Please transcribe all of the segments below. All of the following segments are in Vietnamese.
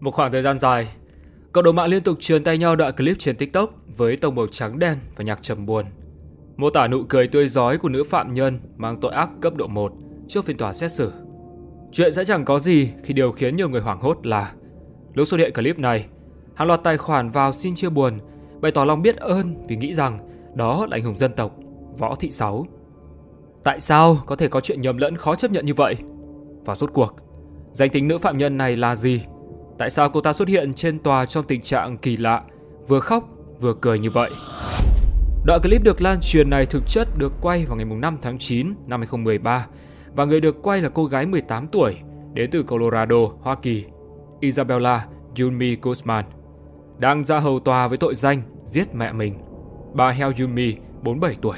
Một khoảng thời gian dài, cộng đồng mạng liên tục truyền tay nhau đoạn clip trên TikTok với tông màu trắng đen và nhạc trầm buồn, mô tả nụ cười tươi rói của nữ phạm nhân mang tội ác cấp độ 1 trước phiên tòa xét xử. Chuyện sẽ chẳng có gì khi điều khiến nhiều người hoảng hốt là lúc xuất hiện clip này, hàng loạt tài khoản vào xin chia buồn, bày tỏ lòng biết ơn vì nghĩ rằng đó là anh hùng dân tộc Võ Thị Sáu. Tại sao có thể có chuyện nhầm lẫn khó chấp nhận như vậy? Và rốt cuộc, danh tính nữ phạm nhân này là gì? Tại sao cô ta xuất hiện trên tòa trong tình trạng kỳ lạ, vừa khóc vừa cười như vậy? Đoạn clip được lan truyền này thực chất được quay vào ngày 5 tháng 9 năm 2013 và người được quay là cô gái 18 tuổi đến từ Colorado, Hoa Kỳ, Isabella Yumi Guzman, đang ra hầu tòa với tội danh giết mẹ mình, bà Heo Yumi, 47 tuổi.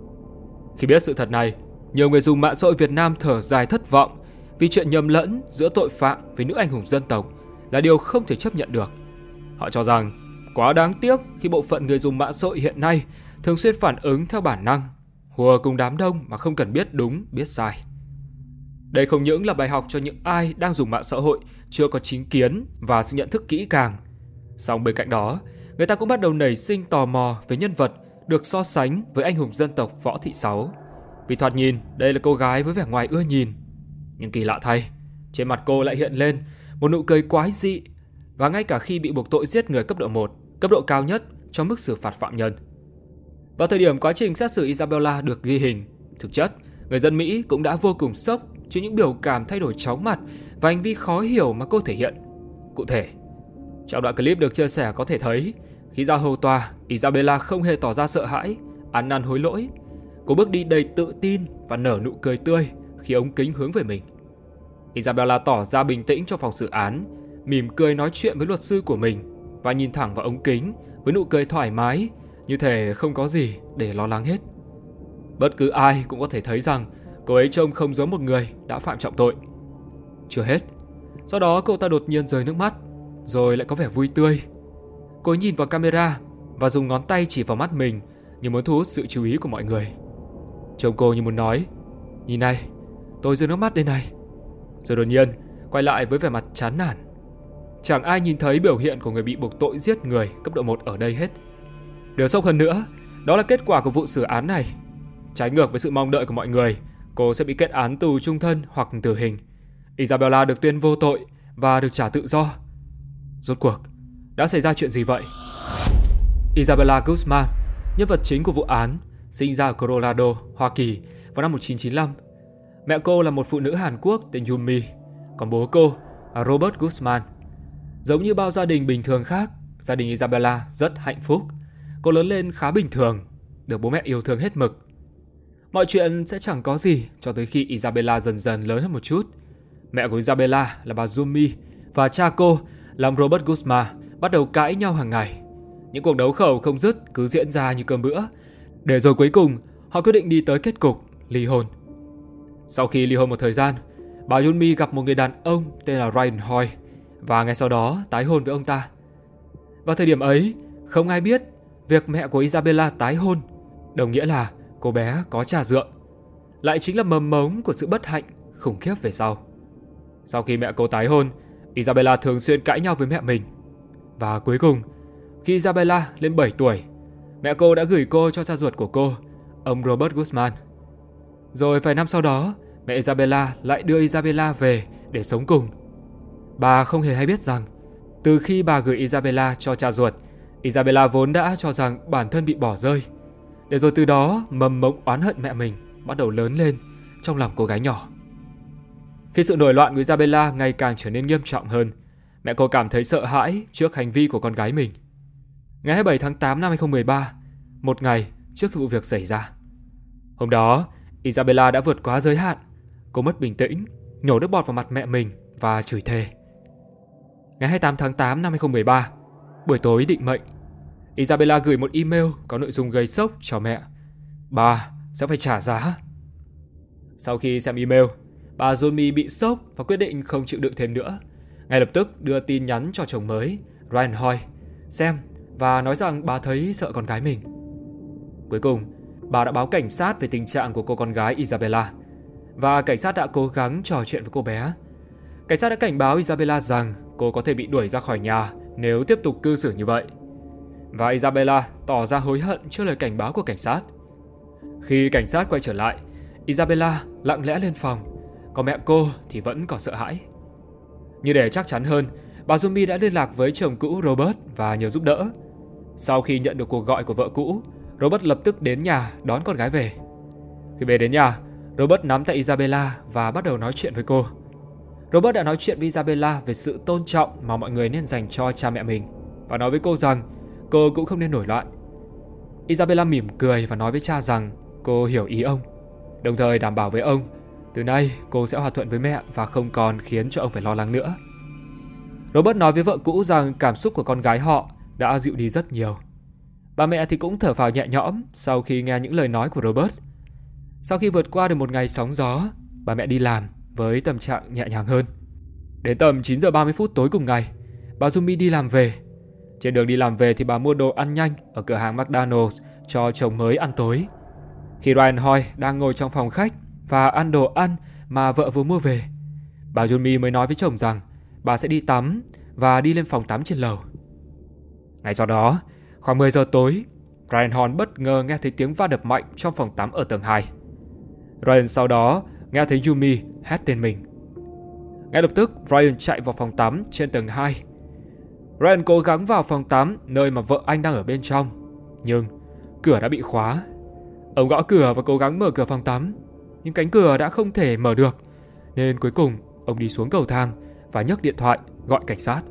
Khi biết sự thật này, nhiều người dùng mạng xã hội Việt Nam thở dài thất vọng vì chuyện nhầm lẫn giữa tội phạm với nữ anh hùng dân tộc là điều không thể chấp nhận được. Họ cho rằng quá đáng tiếc khi bộ phận người dùng mạng xã hội hiện nay thường xuyên phản ứng theo bản năng, hùa cùng đám đông mà không cần biết đúng biết sai. Đây không những là bài học cho những ai đang dùng mạng xã hội chưa có chính kiến và sự nhận thức kỹ càng. Song bên cạnh đó, người ta cũng bắt đầu nảy sinh tò mò về nhân vật được so sánh với anh hùng dân tộc Võ Thị Sáu. Vì thoạt nhìn đây là cô gái với vẻ ngoài ưa nhìn, nhưng kỳ lạ thay, trên mặt cô lại hiện lên một nụ cười quái dị, và ngay cả khi bị buộc tội giết người cấp độ 1, cấp độ cao nhất trong mức xử phạt phạm nhân. Vào thời điểm quá trình xét xử Isabella được ghi hình, thực chất người dân Mỹ cũng đã vô cùng sốc trước những biểu cảm thay đổi chóng mặt và hành vi khó hiểu mà cô thể hiện. Cụ thể, trong đoạn clip được chia sẻ có thể thấy khi ra hầu tòa, Isabella không hề tỏ ra sợ hãi, ăn năn hối lỗi. Cô bước đi đầy tự tin và nở nụ cười tươi khi ống kính hướng về mình. Isabella tỏ ra bình tĩnh trong phòng xử án, mỉm cười nói chuyện với luật sư của mình và nhìn thẳng vào ống kính với nụ cười thoải mái, như thể không có gì để lo lắng hết. Bất cứ ai cũng có thể thấy rằng cô ấy trông không giống một người đã phạm trọng tội. Chưa hết, sau đó cô ta đột nhiên rơi nước mắt, rồi lại có vẻ vui tươi. Cô ấy nhìn vào camera và dùng ngón tay chỉ vào mắt mình như muốn thu hút sự chú ý của mọi người. Trông cô như muốn nói, nhìn này, tôi rơi nước mắt đây này. Rồi đột nhiên quay lại với vẻ mặt chán nản. Chẳng ai nhìn thấy biểu hiện của người bị buộc tội giết người cấp độ 1 ở đây hết. Điều sốc hơn nữa, đó là kết quả của vụ xử án này. Trái ngược với sự mong đợi của mọi người, cô sẽ bị kết án tù chung thân hoặc tử hình. Isabella được tuyên vô tội và được trả tự do. Rốt cuộc, đã xảy ra chuyện gì vậy? Isabella Guzman, nhân vật chính của vụ án, sinh ra ở Colorado, Hoa Kỳ vào năm 1995. Mẹ cô là một phụ nữ Hàn Quốc tên Yumi, còn bố cô là Robert Guzman. Giống như bao gia đình bình thường khác, gia đình Isabella rất hạnh phúc. Cô lớn lên khá bình thường, được bố mẹ yêu thương hết mực. Mọi chuyện sẽ chẳng có gì cho tới khi Isabella dần dần lớn hơn một chút. Mẹ của Isabella là bà Yumi và cha cô là ông Robert Guzman bắt đầu cãi nhau hàng ngày. Những cuộc đấu khẩu không dứt cứ diễn ra như cơm bữa, để rồi cuối cùng họ quyết định đi tới kết cục ly hôn. Sau khi ly hôn một thời gian, bà Yumi gặp một người đàn ông tên là Ryan Hoy và ngay sau đó tái hôn với ông ta. Vào thời điểm ấy, không ai biết việc mẹ của Isabella tái hôn đồng nghĩa là cô bé có cha dượng, lại chính là mầm mống của sự bất hạnh khủng khiếp về sau. Sau khi mẹ cô tái hôn, Isabella thường xuyên cãi nhau với mẹ mình. Và cuối cùng, khi Isabella lên 7 tuổi, mẹ cô đã gửi cô cho cha ruột của cô, ông Robert Guzman. Rồi vài năm sau đó, mẹ Isabella lại đưa Isabella về để sống cùng. Bà không hề hay biết rằng, từ khi bà gửi Isabella cho cha ruột, Isabella vốn đã cho rằng bản thân bị bỏ rơi. Để rồi từ đó, mầm mống oán hận mẹ mình bắt đầu lớn lên trong lòng cô gái nhỏ. Khi sự nổi loạn của Isabella ngày càng trở nên nghiêm trọng hơn, mẹ cô cảm thấy sợ hãi trước hành vi của con gái mình. Ngày 27 tháng 8 năm 2013, một ngày trước khi vụ việc xảy ra. Hôm đó, Isabella đã vượt quá giới hạn. Cô mất bình tĩnh, nhổ nước bọt vào mặt mẹ mình và chửi thề. Ngày 28 tháng 8 năm 2013, buổi tối định mệnh, Isabella gửi một email có nội dung gây sốc cho mẹ. Bà sẽ phải trả giá. Sau khi xem email, bà Yumi bị sốc và quyết định không chịu đựng thêm nữa. Ngay lập tức đưa tin nhắn cho chồng mới, Ryan Hoy, xem và nói rằng bà thấy sợ con gái mình. Cuối cùng, bà đã báo cảnh sát về tình trạng của cô con gái Isabella. Và cảnh sát đã cố gắng trò chuyện với cô bé. Cảnh sát đã cảnh báo Isabella rằng cô có thể bị đuổi ra khỏi nhà nếu tiếp tục cư xử như vậy. Và Isabella tỏ ra hối hận trước lời cảnh báo của cảnh sát. Khi cảnh sát quay trở lại, Isabella lặng lẽ lên phòng, còn mẹ cô thì vẫn còn sợ hãi. Như để chắc chắn hơn, bà Yumi đã liên lạc với chồng cũ Robert và nhờ giúp đỡ. Sau khi nhận được cuộc gọi của vợ cũ, Robert lập tức đến nhà đón con gái về. Khi về đến nhà, Robert nắm tay Isabella và bắt đầu nói chuyện với cô. Robert đã nói chuyện với Isabella về sự tôn trọng mà mọi người nên dành cho cha mẹ mình và nói với cô rằng cô cũng không nên nổi loạn. Isabella mỉm cười và nói với cha rằng cô hiểu ý ông, đồng thời đảm bảo với ông từ nay cô sẽ hòa thuận với mẹ và không còn khiến cho ông phải lo lắng nữa. Robert nói với vợ cũ rằng cảm xúc của con gái họ đã dịu đi rất nhiều. Bà mẹ thì cũng thở phào nhẹ nhõm sau khi nghe những lời nói của Robert. Sau khi vượt qua được một ngày sóng gió, bà mẹ đi làm với tâm trạng nhẹ nhàng hơn. Đến tầm 9 giờ 30 phút tối cùng ngày, bà Yumi đi làm về. Trên đường đi làm về thì bà mua đồ ăn nhanh ở cửa hàng McDonald's cho chồng mới ăn tối. Khi Ryan Hoy đang ngồi trong phòng khách và ăn đồ ăn mà vợ vừa mua về, bà Yumi mới nói với chồng rằng bà sẽ đi tắm và đi lên phòng tắm trên lầu. Ngay sau đó, khoảng 10 giờ tối, Ryan Hoy bất ngờ nghe thấy tiếng va đập mạnh trong phòng tắm ở tầng 2. Ryan sau đó nghe thấy Yumi hét tên mình. Ngay lập tức, Ryan chạy vào phòng tắm trên tầng 2. Ryan cố gắng vào phòng tắm nơi mà vợ anh đang ở bên trong, nhưng cửa đã bị khóa. Ông gõ cửa và cố gắng mở cửa phòng tắm, nhưng cánh cửa đã không thể mở được, nên cuối cùng ông đi xuống cầu thang và nhấc điện thoại gọi cảnh sát.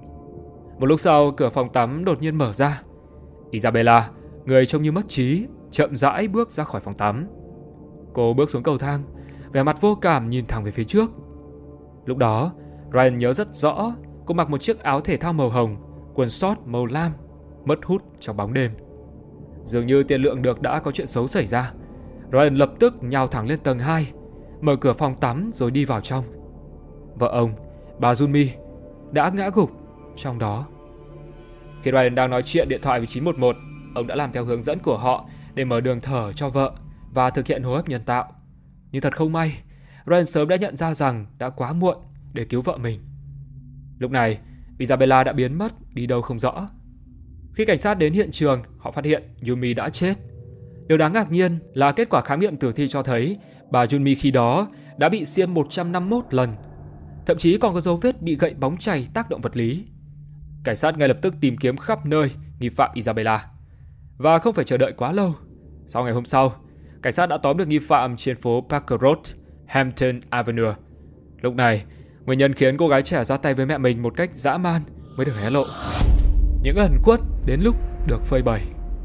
Một lúc sau, cửa phòng tắm đột nhiên mở ra. Isabella, người trông như mất trí, chậm rãi bước ra khỏi phòng tắm. Cô bước xuống cầu thang, vẻ mặt vô cảm nhìn thẳng về phía trước. Lúc đó, Ryan nhớ rất rõ cô mặc một chiếc áo thể thao màu hồng, quần short màu lam, mất hút trong bóng đêm. Dường như tiên lượng được đã có chuyện xấu xảy ra. Ryan lập tức nhào thẳng lên tầng 2, mở cửa phòng tắm rồi đi vào trong. Vợ ông, bà Yumi, đã ngã gục trong đó. Khi Ryan đang nói chuyện điện thoại với 911, ông đã làm theo hướng dẫn của họ để mở đường thở cho vợ và thực hiện hô hấp nhân tạo. Nhưng thật không may, Ryan sớm đã nhận ra rằng đã quá muộn để cứu vợ mình. Lúc này, Isabella đã biến mất đi đâu không rõ. Khi cảnh sát đến hiện trường, họ phát hiện Yumi đã chết. Điều đáng ngạc nhiên là kết quả khám nghiệm tử thi cho thấy bà Yumi khi đó đã bị xiên 151 lần. Thậm chí còn có dấu vết bị gậy bóng chày tác động vật lý. Cảnh sát ngay lập tức tìm kiếm khắp nơi nghi phạm Isabella. Và không phải chờ đợi quá lâu. Sau ngày hôm sau, cảnh sát đã tóm được nghi phạm trên phố Parker Road, Hampton Avenue. Lúc này, nguyên nhân khiến cô gái trẻ ra tay với mẹ mình một cách dã man mới được hé lộ. Những ẩn khuất đến lúc được phơi bày.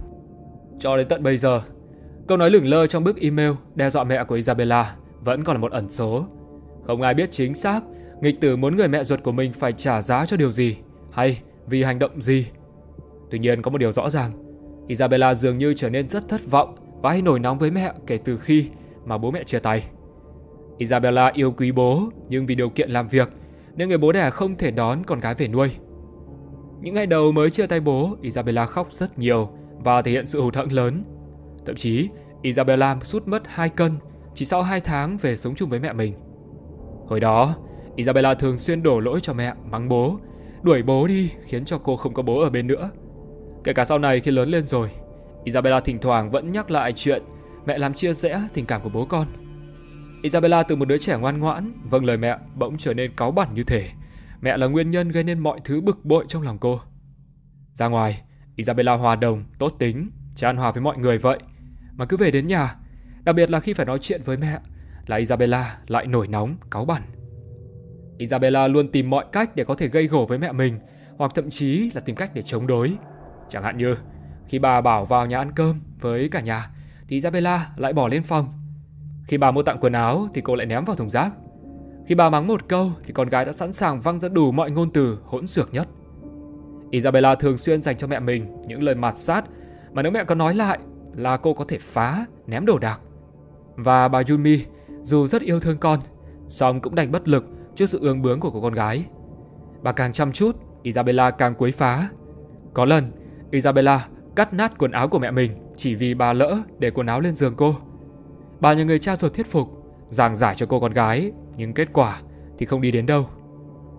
Cho đến tận bây giờ, câu nói lửng lơ trong bức email đe dọa mẹ của Isabella vẫn còn là một ẩn số. Không ai biết chính xác nghịch tử muốn người mẹ ruột của mình phải trả giá cho điều gì hay vì hành động gì. Tuy nhiên có một điều rõ ràng, Isabella dường như trở nên rất thất vọng và hay nổi nóng với mẹ kể từ khi mà bố mẹ chia tay. Isabella yêu quý bố, nhưng vì điều kiện làm việc nên người bố đẻ không thể đón con gái về nuôi. Những ngày đầu mới chia tay bố, Isabella khóc rất nhiều và thể hiện sự hụt hẫng lớn. Thậm chí, Isabella sút mất 2 cân chỉ sau 2 tháng về sống chung với mẹ mình. Hồi đó, Isabella thường xuyên đổ lỗi cho mẹ, mắng bố, đuổi bố đi khiến cho cô không có bố ở bên nữa. Kể cả sau này khi lớn lên rồi, Isabella thỉnh thoảng vẫn nhắc lại chuyện mẹ làm chia rẽ tình cảm của bố con. Isabella từ một đứa trẻ ngoan ngoãn, vâng lời mẹ, bỗng trở nên cáu bẳn như thể mẹ là nguyên nhân gây nên mọi thứ bực bội trong lòng cô. Ra ngoài, Isabella hòa đồng, tốt tính, chan hòa với mọi người vậy, mà cứ về đến nhà, đặc biệt là khi phải nói chuyện với mẹ, là Isabella lại nổi nóng, cáu bẳn. Isabella luôn tìm mọi cách để có thể gây gổ với mẹ mình, hoặc thậm chí là tìm cách để chống đối. Chẳng hạn như khi bà bảo vào nhà ăn cơm với cả nhà thì Isabella lại bỏ lên phòng. Khi bà mua tặng quần áo thì cô lại ném vào thùng rác. Khi bà mắng một câu thì con gái đã sẵn sàng văng ra đủ mọi ngôn từ hỗn xược nhất. Isabella thường xuyên dành cho mẹ mình những lời mạt sát mà nếu mẹ có nói lại là cô có thể phá, ném đồ đạc. Và bà Yumi dù rất yêu thương con, song cũng đành bất lực trước sự ương bướng của cô con gái. Bà càng chăm chút, Isabella càng quấy phá. Có lần, Isabella cắt nát quần áo của mẹ mình chỉ vì bà lỡ để quần áo lên giường cô. Bà nhờ người cha ruột thuyết phục, giảng giải cho cô con gái, nhưng kết quả thì không đi đến đâu.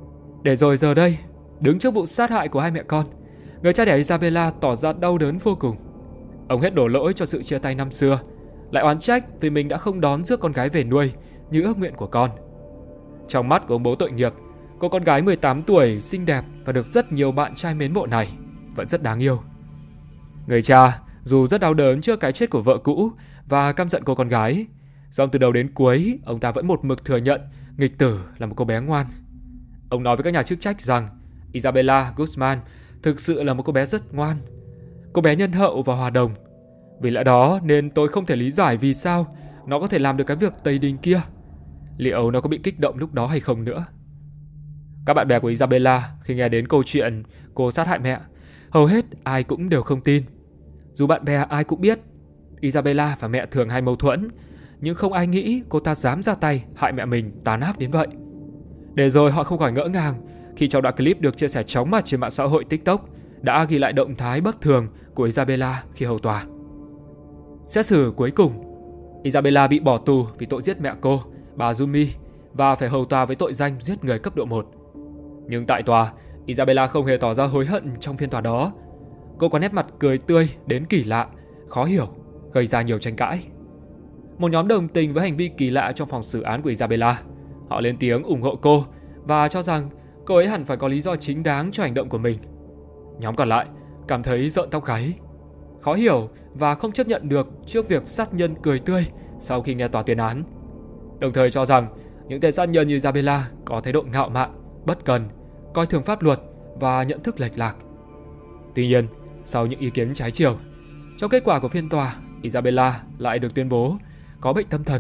Để rồi giờ đây, đứng trước vụ sát hại của hai mẹ con, người cha đẻ Isabella tỏ ra đau đớn vô cùng. Ông hết đổ lỗi cho sự chia tay năm xưa, lại oán trách vì mình đã không đón rước con gái về nuôi như ước nguyện của con. Trong mắt của ông bố tội nghiệp, cô con gái 18 tuổi xinh đẹp và được rất nhiều bạn trai mến mộ này vẫn rất đáng yêu. Người cha dù rất đau đớn trước cái chết của vợ cũ và căm giận cô con gái, song từ đầu đến cuối ông ta vẫn một mực thừa nhận nghịch tử là một cô bé ngoan. Ông nói với các nhà chức trách rằng Isabella Guzman thực sự là một cô bé rất ngoan, cô bé nhân hậu và hòa đồng. Vì lẽ đó nên tôi không thể lý giải vì sao nó có thể làm được cái việc tày đình kia. Liệu nó có bị kích động lúc đó hay không nữa? Các bạn bè của Isabella khi nghe đến câu chuyện cô sát hại mẹ, hầu hết ai cũng đều không tin. Dù bạn bè ai cũng biết Isabella và mẹ thường hay mâu thuẫn, nhưng không ai nghĩ cô ta dám ra tay hại mẹ mình tàn ác đến vậy. Để rồi họ không khỏi ngỡ ngàng khi trong đoạn clip được chia sẻ chóng mặt trên mạng xã hội TikTok đã ghi lại động thái bất thường của Isabella khi hầu tòa. Xét xử cuối cùng, Isabella bị bỏ tù vì tội giết mẹ cô, bà Yumi, và phải hầu tòa với tội danh giết người cấp độ 1. Nhưng tại tòa, Isabella không hề tỏ ra hối hận trong phiên tòa đó. Cô có nét mặt cười tươi đến kỳ lạ, khó hiểu, gây ra nhiều tranh cãi. Một nhóm đồng tình với hành vi kỳ lạ trong phòng xử án của Isabella. Họ lên tiếng ủng hộ cô và cho rằng cô ấy hẳn phải có lý do chính đáng cho hành động của mình. Nhóm còn lại cảm thấy rợn tóc gáy, khó hiểu và không chấp nhận được trước việc sát nhân cười tươi sau khi nghe tòa tuyên án. Đồng thời cho rằng những tên sát nhân như Isabella có thái độ ngạo mạn, bất cần, coi thường pháp luật và nhận thức lệch lạc. Tuy nhiên, sau những ý kiến trái chiều, trong kết quả của phiên tòa, Isabella lại được tuyên bố có bệnh tâm thần.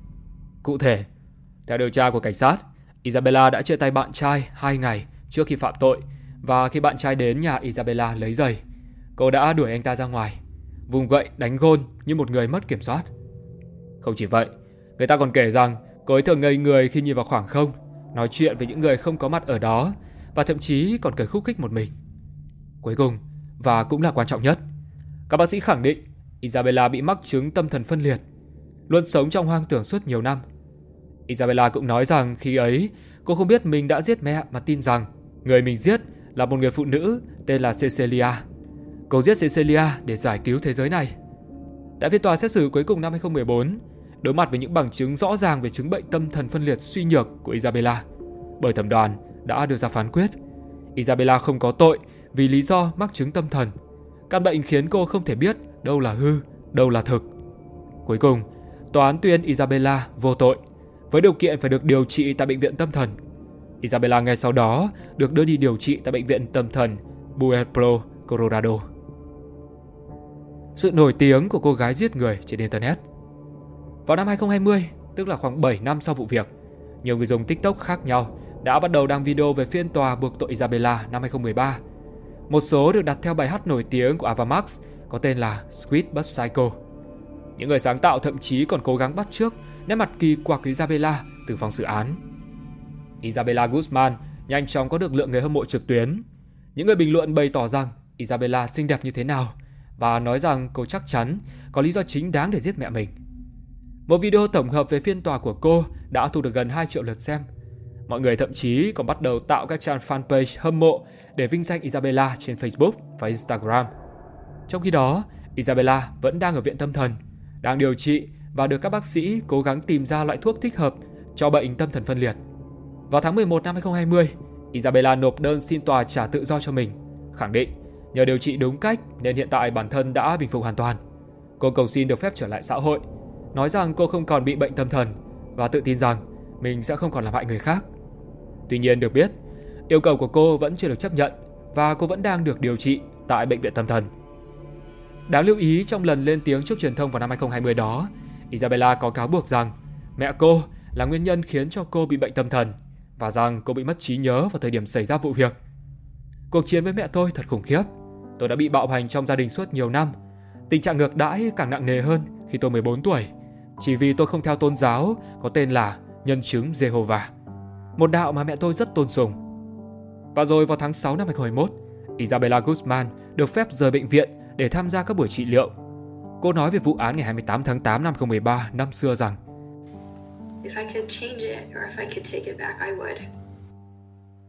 Cụ thể, theo điều tra của cảnh sát, Isabella đã chia tay bạn trai 2 ngày trước khi phạm tội, và khi bạn trai đến nhà Isabella lấy giày, cô đã đuổi anh ta ra ngoài, vùng gậy đánh gôn như một người mất kiểm soát. Không chỉ vậy, người ta còn kể rằng cô ấy thường ngây người khi nhìn vào khoảng không, nói chuyện với những người không có mặt ở đó và thậm chí còn cười khúc khích một mình. Cuối cùng, và cũng là quan trọng nhất, các bác sĩ khẳng định Isabella bị mắc chứng tâm thần phân liệt, luôn sống trong hoang tưởng suốt nhiều năm. Isabella cũng nói rằng khi ấy cô không biết mình đã giết mẹ mà tin rằng người mình giết là một người phụ nữ tên là Cecilia. Cô giết Cecilia để giải cứu thế giới này. Tại phiên tòa xét xử cuối cùng năm 2014, đối mặt với những bằng chứng rõ ràng về chứng bệnh tâm thần phân liệt suy nhược của Isabella, bởi thẩm đoàn đã đưa ra phán quyết Isabella không có tội vì lý do mắc chứng tâm thần. Căn bệnh khiến cô không thể biết đâu là hư, đâu là thực. Cuối cùng, tòa án tuyên Isabella vô tội, với điều kiện phải được điều trị tại bệnh viện tâm thần. Isabella ngay sau đó được đưa đi điều trị tại bệnh viện tâm thần Pueblo, Colorado. Sự nổi tiếng của cô gái giết người trên Internet. Vào năm 2020, tức là khoảng 7 năm sau vụ việc, nhiều người dùng TikTok khác nhau đã bắt đầu đăng video về phiên tòa buộc tội Isabella năm 2013. Một số được đặt theo bài hát nổi tiếng của Ava Max có tên là Sweet But Psycho. Những người sáng tạo thậm chí còn cố gắng bắt chước nét mặt kỳ quặc Isabella từ phòng xử án. Isabella Guzman nhanh chóng có được lượng người hâm mộ trực tuyến. Những người bình luận bày tỏ rằng Isabella xinh đẹp như thế nào và nói rằng cô chắc chắn có lý do chính đáng để giết mẹ mình. Một video tổng hợp về phiên tòa của cô đã thu được gần 2 triệu lượt xem. Mọi người thậm chí còn bắt đầu tạo các trang fanpage hâm mộ để vinh danh Isabella trên Facebook và Instagram. Trong khi đó, Isabella vẫn đang ở viện tâm thần, đang điều trị và được các bác sĩ cố gắng tìm ra loại thuốc thích hợp cho bệnh tâm thần phân liệt. Vào tháng 11 năm 2020, Isabella nộp đơn xin tòa trả tự do cho mình, khẳng định nhờ điều trị đúng cách nên hiện tại bản thân đã bình phục hoàn toàn. Cô cầu xin được phép trở lại xã hội, nói rằng cô không còn bị bệnh tâm thần và tự tin rằng mình sẽ không còn làm hại người khác. Tuy nhiên được biết, yêu cầu của cô vẫn chưa được chấp nhận và cô vẫn đang được điều trị tại bệnh viện tâm thần. Đáng lưu ý, trong lần lên tiếng trước truyền thông vào năm 2020 đó, Isabella có cáo buộc rằng mẹ cô là nguyên nhân khiến cho cô bị bệnh tâm thần và rằng cô bị mất trí nhớ vào thời điểm xảy ra vụ việc. Cuộc chiến với mẹ tôi thật khủng khiếp. Tôi đã bị bạo hành trong gia đình suốt nhiều năm. Tình trạng ngược đãi càng nặng nề hơn khi tôi 14 tuổi, chỉ vì tôi không theo tôn giáo có tên là Nhân chứng Jehovah, một đạo mà mẹ tôi rất tôn sùng. Và rồi vào tháng 6 năm 2021, Isabella Guzman được phép rời bệnh viện để tham gia các buổi trị liệu. Cô nói về vụ án ngày 28 tháng 8 năm 2013 năm xưa rằng: If I could change it or if I could take it back, I would.